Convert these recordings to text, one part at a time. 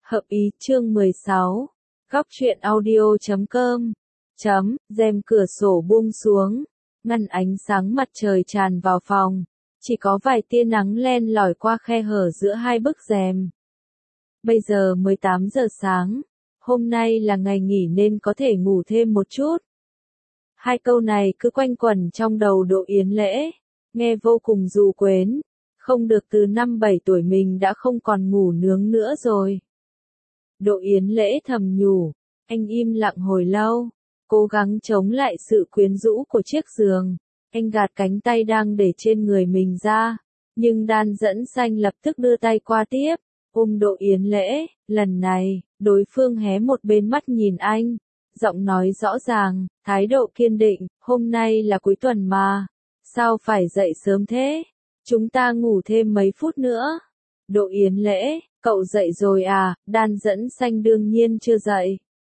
Hợp ý chương 16. Góc truyện audio.com. Rèm cửa sổ buông xuống, ngăn ánh sáng mặt trời tràn vào phòng. Chỉ có vài tia nắng len lỏi qua khe hở giữa hai bức rèm. Bây giờ mới 8 giờ sáng. Hôm nay là ngày nghỉ nên có thể ngủ thêm một chút. Hai câu này cứ quanh quẩn trong đầu Đỗ Yến Lễ, nghe vô cùng ru quến. Không được, từ năm 7 tuổi mình đã không còn ngủ nướng nữa rồi. Đỗ Yến Lễ thầm nhủ, anh im lặng hồi lâu, cố gắng chống lại sự quyến rũ của chiếc giường. Anh gạt cánh tay đang để trên người mình ra, nhưng Đan Dẫn Xanh lập tức đưa tay qua tiếp, ôm Đỗ Yến Lễ. Lần này, đối phương hé một bên mắt nhìn anh, giọng nói rõ ràng, thái độ kiên định, hôm nay là cuối tuần mà, sao phải dậy sớm thế? Chúng ta ngủ thêm mấy phút nữa. Đỗ Yến Lễ, cậu dậy rồi à? Đan Dẫn Xanh đương nhiên chưa dậy.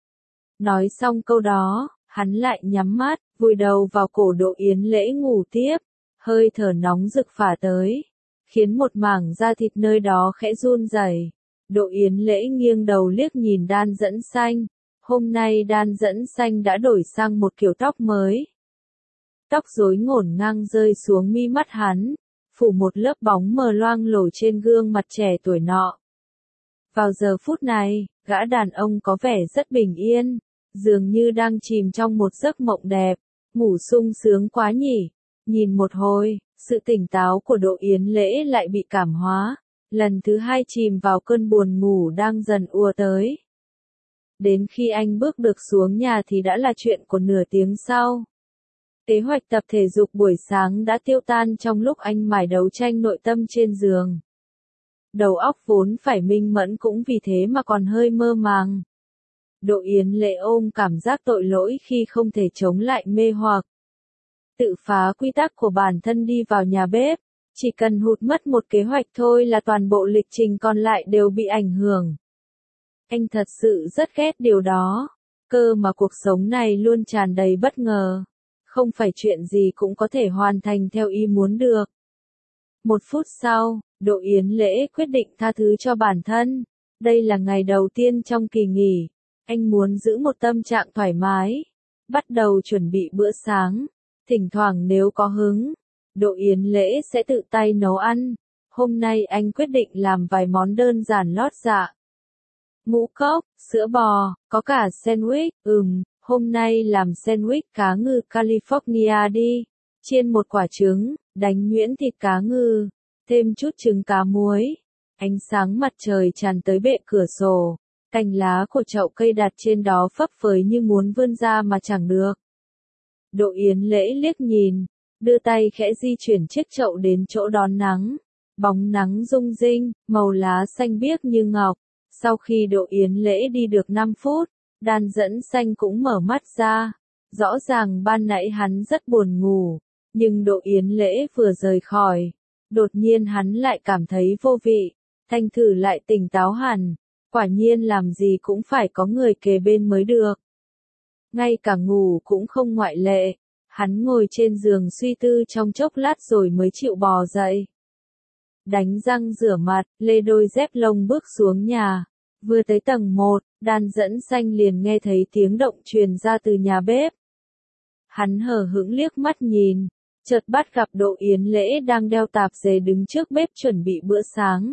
Nói xong câu đó, hắn lại nhắm mắt, vùi đầu vào cổ Đỗ Yến Lễ ngủ tiếp. Hơi thở nóng rực phả tới, khiến một mảng da thịt nơi đó khẽ run rẩy. Đỗ Yến Lễ nghiêng đầu liếc nhìn Đan Dẫn Xanh. Hôm nay Đan Dẫn Xanh đã đổi sang một kiểu tóc mới. Tóc rối ngổn ngang rơi xuống mi mắt hắn, phủ một lớp bóng mờ loang lổ trên gương mặt trẻ tuổi nọ. Vào giờ phút này, gã đàn ông có vẻ rất bình yên, dường như đang chìm trong một giấc mộng đẹp, ngủ sung sướng quá nhỉ. Nhìn một hồi, sự tỉnh táo của Đỗ Yến Lễ lại bị cảm hóa, lần thứ hai chìm vào cơn buồn ngủ đang dần ùa tới. Đến khi anh bước được xuống nhà thì đã là chuyện của nửa tiếng sau. Kế hoạch tập thể dục buổi sáng đã tiêu tan trong lúc anh mải đấu tranh nội tâm trên giường. Đầu óc vốn phải minh mẫn cũng vì thế mà còn hơi mơ màng. Đỗ Yến Lễ ôm cảm giác tội lỗi khi không thể chống lại mê hoặc. Tự phá quy tắc của bản thân đi vào nhà bếp, chỉ cần hụt mất một kế hoạch thôi là toàn bộ lịch trình còn lại đều bị ảnh hưởng. Anh thật sự rất ghét điều đó, cơ mà cuộc sống này luôn tràn đầy bất ngờ. Không phải chuyện gì cũng có thể hoàn thành theo ý muốn được. Một phút sau, Đỗ Yến Lễ quyết định tha thứ cho bản thân. Đây là ngày đầu tiên trong kỳ nghỉ. Anh muốn giữ một tâm trạng thoải mái. Bắt đầu chuẩn bị bữa sáng. Thỉnh thoảng nếu có hứng, Đỗ Yến Lễ sẽ tự tay nấu ăn. Hôm nay anh quyết định làm vài món đơn giản lót dạ. Ngũ cốc, sữa bò, có cả sandwich, hôm nay làm sandwich cá ngừ California đi. Chiên một quả trứng, đánh nhuyễn thịt cá ngừ, thêm chút trứng cá muối. Ánh sáng mặt trời tràn tới bệ cửa sổ, cành lá của chậu cây đặt trên đó phấp phới như muốn vươn ra mà chẳng được. Đỗ Yến Lễ liếc nhìn, đưa tay khẽ di chuyển chiếc chậu đến chỗ đón nắng. Bóng nắng rung rinh, màu lá xanh biếc như ngọc. Sau khi Đỗ Yến Lễ đi được 5 phút, Đan Dẫn Xanh cũng mở mắt ra. Rõ ràng ban nãy hắn rất buồn ngủ, nhưng Đỗ Yến Lễ vừa rời khỏi, đột nhiên hắn lại cảm thấy vô vị. Thanh thử lại tỉnh táo hẳn, quả nhiên làm gì cũng phải có người kề bên mới được. Ngay cả ngủ cũng không ngoại lệ, hắn ngồi trên giường suy tư trong chốc lát rồi mới chịu bò dậy. Đánh răng rửa mặt, lê đôi dép lông bước xuống nhà. Vừa tới tầng 1, Đan Dẫn Xanh liền nghe thấy tiếng động truyền ra từ nhà bếp. Hắn hờ hững liếc mắt nhìn, chợt bắt gặp Đỗ Yến Lễ đang đeo tạp dề đứng trước bếp chuẩn bị bữa sáng.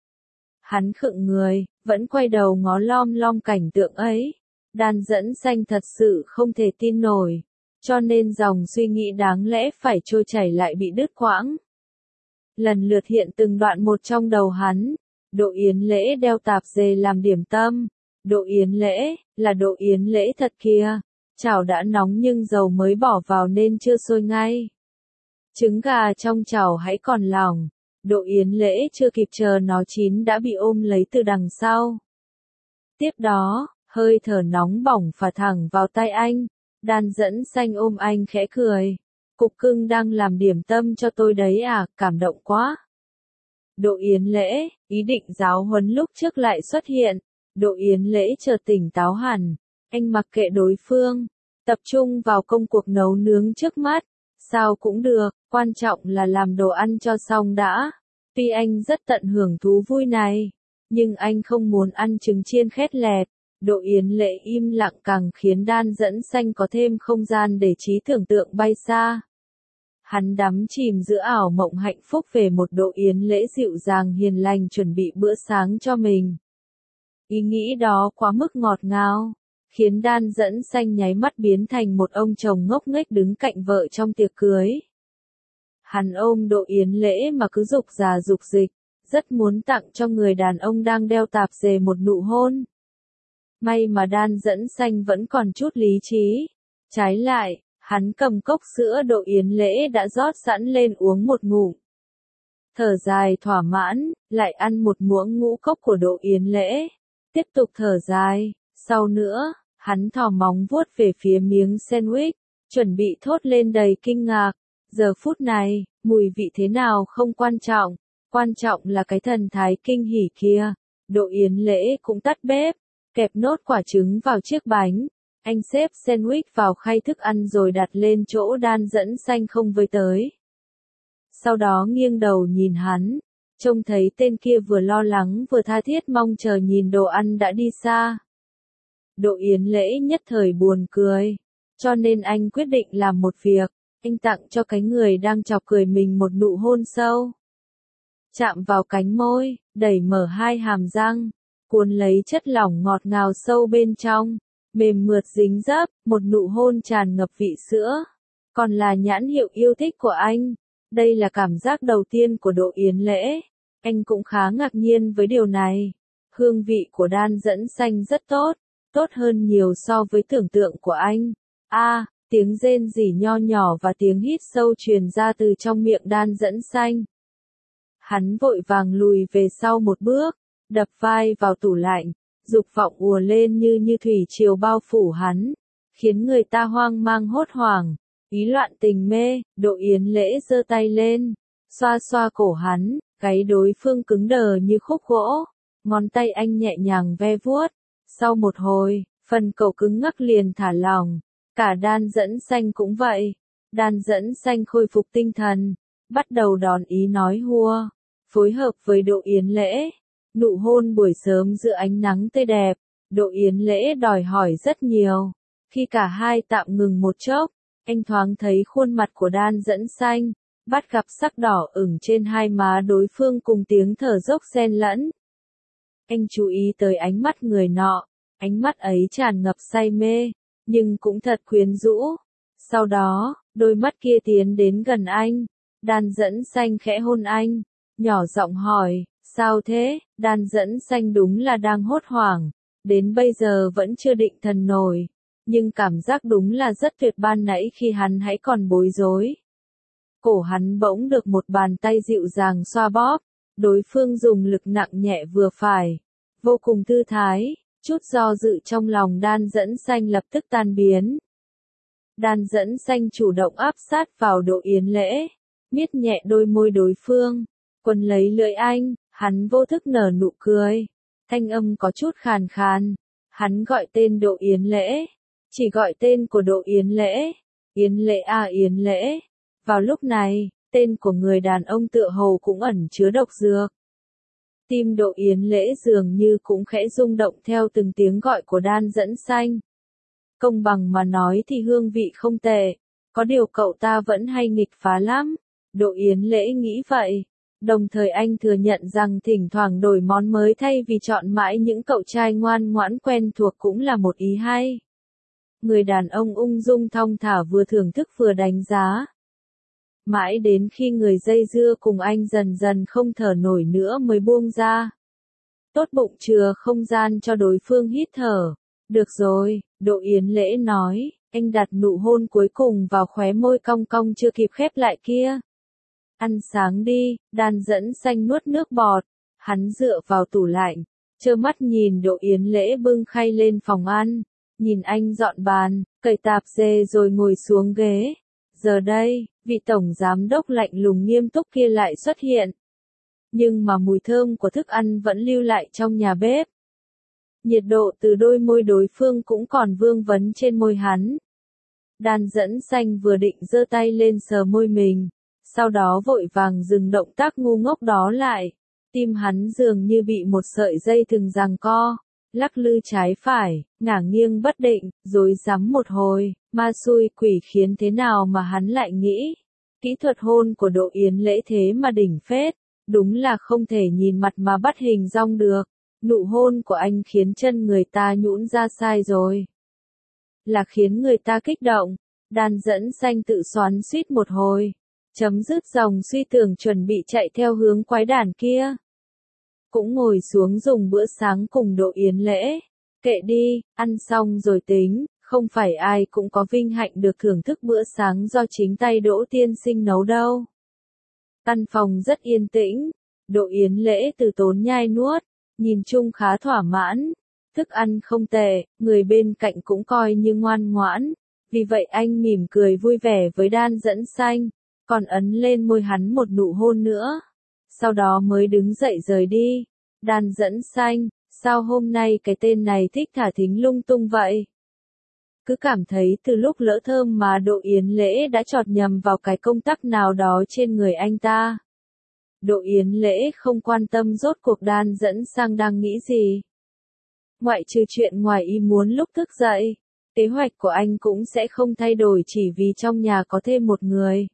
Hắn khựng người, vẫn quay đầu ngó lom lom cảnh tượng ấy. Đan Dẫn Xanh thật sự không thể tin nổi, cho nên dòng suy nghĩ đáng lẽ phải trôi chảy lại bị đứt quãng. Lần lượt hiện từng đoạn một trong đầu hắn. Đỗ Yến Lễ đeo tạp dề làm điểm tâm. Đỗ Yến Lễ, là Đỗ Yến Lễ thật kìa. Chảo đã nóng nhưng dầu mới bỏ vào nên chưa sôi ngay. Trứng gà trong chảo hãy còn lỏng. Đỗ Yến Lễ chưa kịp chờ nó chín đã bị ôm lấy từ đằng sau. Tiếp đó, hơi thở nóng bỏng phả thẳng vào tay anh. Đan Dẫn Xanh ôm anh khẽ cười. Cục cưng đang làm điểm tâm cho tôi đấy à, cảm động quá. Đỗ Yến Lễ, ý định giáo huấn lúc trước lại xuất hiện. Đỗ Yến Lễ chợt tỉnh táo hẳn. Anh mặc kệ đối phương, tập trung vào công cuộc nấu nướng trước mắt. Sao cũng được, quan trọng là làm đồ ăn cho xong đã. Tuy anh rất tận hưởng thú vui này, Nhưng anh không muốn ăn trứng chiên khét lẹt. Độ Yến Lễ im lặng càng khiến Đan Dẫn Xanh có thêm không gian để trí tưởng tượng bay xa. Hắn đắm chìm giữa ảo mộng hạnh phúc về một Độ Yến Lễ dịu dàng hiền lành chuẩn bị bữa sáng cho mình. Ý nghĩ đó quá mức ngọt ngào, khiến Đan Dẫn Xanh nháy mắt biến thành một ông chồng ngốc nghếch đứng cạnh vợ trong tiệc cưới. Hắn ôm Độ Yến Lễ mà cứ dục già dục dịch, rất muốn tặng cho người đàn ông đang đeo tạp dề một nụ hôn. May mà Đan Dẫn Xanh vẫn còn chút lý trí. Trái lại, hắn cầm cốc sữa Độ Yến Lễ đã rót sẵn lên uống một ngụm. Thở dài thỏa mãn, lại ăn một muỗng ngũ cốc của Độ Yến Lễ. Tiếp tục thở dài, sau nữa, hắn thò móng vuốt về phía miếng sandwich, chuẩn bị thốt lên đầy kinh ngạc. Giờ phút này, mùi vị thế nào không quan trọng, quan trọng là cái thần thái kinh hỉ kia. Độ Yến Lễ cũng tắt bếp, kẹp nốt quả trứng vào chiếc bánh. Anh xếp sandwich vào khay thức ăn rồi đặt lên chỗ Đan Dẫn Xanh không với tới. Sau đó nghiêng đầu nhìn hắn, trông thấy tên kia vừa lo lắng vừa tha thiết mong chờ nhìn đồ ăn đã đi xa. Độ Yến Lễ nhất thời buồn cười, cho nên anh quyết định làm một việc, anh tặng cho cái người đang chọc cười mình một nụ hôn sâu. Chạm vào cánh môi, đẩy mở hai hàm răng, cuốn lấy chất lỏng ngọt ngào sâu bên trong, mềm mượt dính dấp, một nụ hôn tràn ngập vị sữa, còn là nhãn hiệu yêu thích của anh. Đây là cảm giác đầu tiên của Độ Yến Lễ, anh cũng khá ngạc nhiên với điều này. Hương vị của Đan Dẫn Xanh rất tốt, tốt hơn nhiều so với tưởng tượng của anh. Tiếng rên rỉ nho nhỏ và tiếng hít sâu truyền ra từ trong miệng Đan Dẫn Xanh. Hắn vội vàng lùi về sau một bước, đập vai vào tủ lạnh, dục vọng ùa lên như thủy triều bao phủ hắn, khiến người ta hoang mang hốt hoảng, ý loạn tình mê. Độ Yến Lễ giơ tay lên, xoa xoa cổ hắn, gáy đối phương cứng đờ như khúc gỗ, ngón tay anh nhẹ nhàng ve vuốt. Sau một hồi, phần cổ cứng ngắc liền thả lỏng, cả Đan Dẫn Xanh cũng vậy. Đan Dẫn Xanh khôi phục tinh thần, bắt đầu đón ý nói hùa, phối hợp với Độ Yến Lễ. Nụ hôn buổi sớm giữa ánh nắng tươi đẹp, Độ Yến Lễ đòi hỏi rất nhiều. Khi cả hai tạm ngừng một chốc, anh thoáng thấy khuôn mặt của Đan Dẫn Xanh, bắt gặp sắc đỏ ửng trên hai má đối phương cùng tiếng thở dốc xen lẫn. Anh chú ý tới ánh mắt người nọ, ánh mắt ấy tràn ngập say mê, nhưng cũng thật quyến rũ. Sau đó, đôi mắt kia tiến đến gần anh, Đan Dẫn Xanh khẽ hôn anh, nhỏ giọng hỏi, sao thế? Đan Dẫn Xanh đúng là đang hốt hoảng, đến bây giờ vẫn chưa định thần nổi, nhưng cảm giác đúng là rất tuyệt. Ban nãy khi hắn hãy còn bối rối, cổ hắn bỗng được một bàn tay dịu dàng xoa bóp, đối phương dùng lực nặng nhẹ vừa phải, vô cùng thư thái, chút do dự trong lòng Đan Dẫn Xanh lập tức tan biến. Đan Dẫn Xanh chủ động áp sát vào Độ Yến Lễ, miết nhẹ đôi môi đối phương, quấn lấy lưỡi anh, hắn vô thức nở nụ cười, thanh âm có chút khàn khàn. Hắn gọi tên Độ Yến Lễ, chỉ gọi tên của Độ Yến Lễ, Yến Lễ à Yến Lễ. Vào lúc này, tên của người đàn ông tựa hồ cũng ẩn chứa độc dược. Tim Độ Yến Lễ dường như cũng khẽ rung động theo từng tiếng gọi của Đan Dẫn Xanh. Công bằng mà nói thì hương vị không tệ, có điều cậu ta vẫn hay nghịch phá lắm. Độ Yến Lễ nghĩ vậy, đồng thời anh thừa nhận rằng thỉnh thoảng đổi món mới thay vì chọn mãi những cậu trai ngoan ngoãn quen thuộc cũng là một ý hay. Người đàn ông ung dung thong thả vừa thưởng thức vừa đánh giá. Mãi đến khi người dây dưa cùng anh dần dần không thở nổi nữa mới buông ra. Tốt bụng chừa không gian cho đối phương hít thở. Được rồi, Độ Yến Lễ nói, anh đặt nụ hôn cuối cùng vào khóe môi cong cong chưa kịp khép lại kia. Ăn sáng đi. Đan Dẫn Xanh nuốt nước bọt, hắn dựa vào tủ lạnh, trơ mắt nhìn Độ Yến Lễ bưng khay lên phòng ăn, nhìn anh dọn bàn, cởi tạp dề rồi ngồi xuống ghế. Giờ đây, vị tổng giám đốc lạnh lùng nghiêm túc kia lại xuất hiện. Nhưng mà mùi thơm của thức ăn vẫn lưu lại trong nhà bếp. Nhiệt độ từ đôi môi đối phương cũng còn vương vấn trên môi hắn. Đan Dẫn Xanh vừa định giơ tay lên sờ môi mình, sau đó vội vàng dừng động tác ngu ngốc đó lại. Tim hắn dường như bị một sợi dây thừng giằng co, lắc lư trái phải, ngả nghiêng bất định, rối rắm một hồi, ma xui quỷ khiến thế nào mà hắn lại nghĩ. Kỹ thuật hôn của Độ Yến Lễ thế mà đỉnh phết, đúng là không thể nhìn mặt mà bắt hình dong được. Nụ hôn của anh khiến chân người ta nhũn ra sai rồi. Là khiến người ta kích động, Đan Dẫn Xanh tự xoắn xuýt một hồi, chấm dứt dòng suy tưởng chuẩn bị chạy theo hướng quái đản kia. Cũng ngồi xuống dùng bữa sáng cùng Độ Yến Lễ. Kệ đi, ăn xong rồi tính, không phải ai cũng có vinh hạnh được thưởng thức bữa sáng do chính tay Đỗ tiên sinh nấu đâu. Căn phòng rất yên tĩnh, Độ Yến Lễ từ tốn nhai nuốt, nhìn chung khá thỏa mãn. Thức ăn không tệ, người bên cạnh cũng coi như ngoan ngoãn, vì vậy anh mỉm cười vui vẻ với Đan Dẫn Xanh, còn ấn lên môi hắn một nụ hôn nữa. Sau đó mới đứng dậy rời đi. Đan Dẫn Xanh, sao hôm nay cái tên này thích thả thính lung tung vậy? Cứ cảm thấy từ lúc lỡ thơm mà Độ Yến Lễ đã chọt nhầm vào cái công tắc nào đó trên người anh ta. Độ Yến Lễ không quan tâm rốt cuộc Đan Dẫn Xanh đang nghĩ gì. Ngoại trừ chuyện ngoài ý muốn lúc thức dậy, kế hoạch của anh cũng sẽ không thay đổi chỉ vì trong nhà có thêm một người.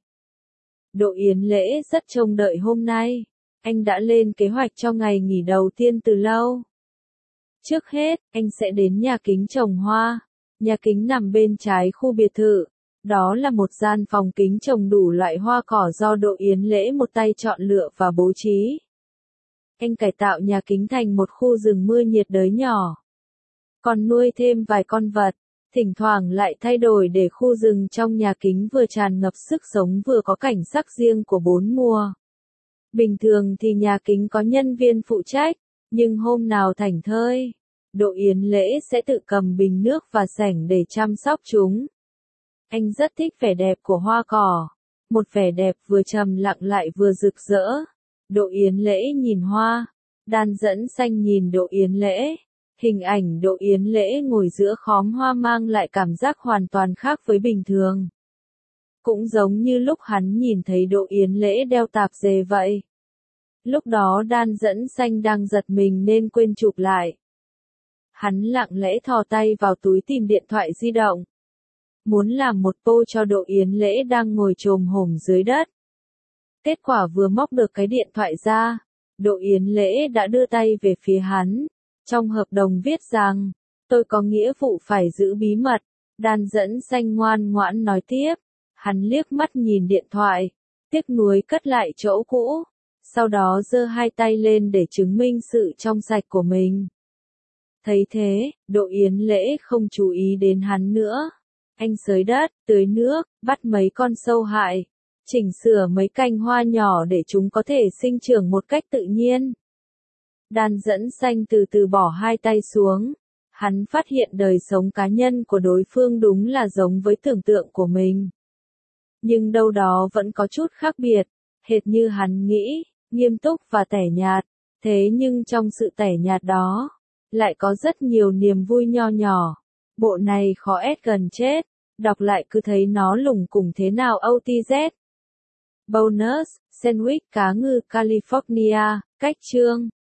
Độ Yến Lễ rất trông đợi hôm nay. Anh đã lên kế hoạch cho ngày nghỉ đầu tiên từ lâu. Trước hết, anh sẽ đến nhà kính trồng hoa. Nhà kính nằm bên trái khu biệt thự. Đó là một gian phòng kính trồng đủ loại hoa cỏ do Độ Yến Lễ một tay chọn lựa và bố trí. Anh cải tạo nhà kính thành một khu rừng mưa nhiệt đới nhỏ. Còn nuôi thêm vài con vật, thỉnh thoảng lại thay đổi để khu rừng trong nhà kính vừa tràn ngập sức sống vừa có cảnh sắc riêng của bốn mùa. Bình thường thì nhà kính có nhân viên phụ trách, nhưng hôm nào thảnh thơi, Độ Yến Lễ sẽ tự cầm bình nước và xẻng để chăm sóc chúng. Anh rất thích vẻ đẹp của hoa cỏ, một vẻ đẹp vừa trầm lặng lại vừa rực rỡ. Độ Yến Lễ nhìn hoa, Đan Dẫn Xanh nhìn Độ Yến Lễ. Hình ảnh Độ Yến Lễ ngồi giữa khóm hoa mang lại cảm giác hoàn toàn khác với bình thường. Cũng giống như lúc hắn nhìn thấy Độ Yến Lễ đeo tạp dề vậy. Lúc đó Đan Dẫn Xanh đang giật mình nên quên chụp lại. Hắn lặng lẽ thò tay vào túi tìm điện thoại di động. Muốn làm một pô cho Độ Yến Lễ đang ngồi chồm hổm dưới đất. Kết quả vừa móc được cái điện thoại ra, Độ Yến Lễ đã đưa tay về phía hắn. Trong hợp đồng viết rằng, tôi có nghĩa vụ phải giữ bí mật. Đan Dẫn Xanh ngoan ngoãn nói tiếp. Hắn liếc mắt nhìn điện thoại, tiếc nuối cất lại chỗ cũ. Sau đó giơ hai tay lên để chứng minh sự trong sạch của mình. Thấy thế, Độ Yến Lễ không chú ý đến hắn nữa. Anh xới đất, tưới nước, bắt mấy con sâu hại, chỉnh sửa mấy cành hoa nhỏ để chúng có thể sinh trưởng một cách tự nhiên. Đan Dẫn Xanh từ từ bỏ hai tay xuống. Hắn phát hiện đời sống cá nhân của đối phương đúng là giống với tưởng tượng của mình. Nhưng đâu đó vẫn có chút khác biệt, hệt như hắn nghĩ, nghiêm túc và tẻ nhạt. Thế nhưng trong sự tẻ nhạt đó, lại có rất nhiều niềm vui nho nhỏ. Bộ này khó ép gần chết, đọc lại cứ thấy nó lủng củng thế nào OTZ. Bonus, sandwich cá ngừ California, cách chương.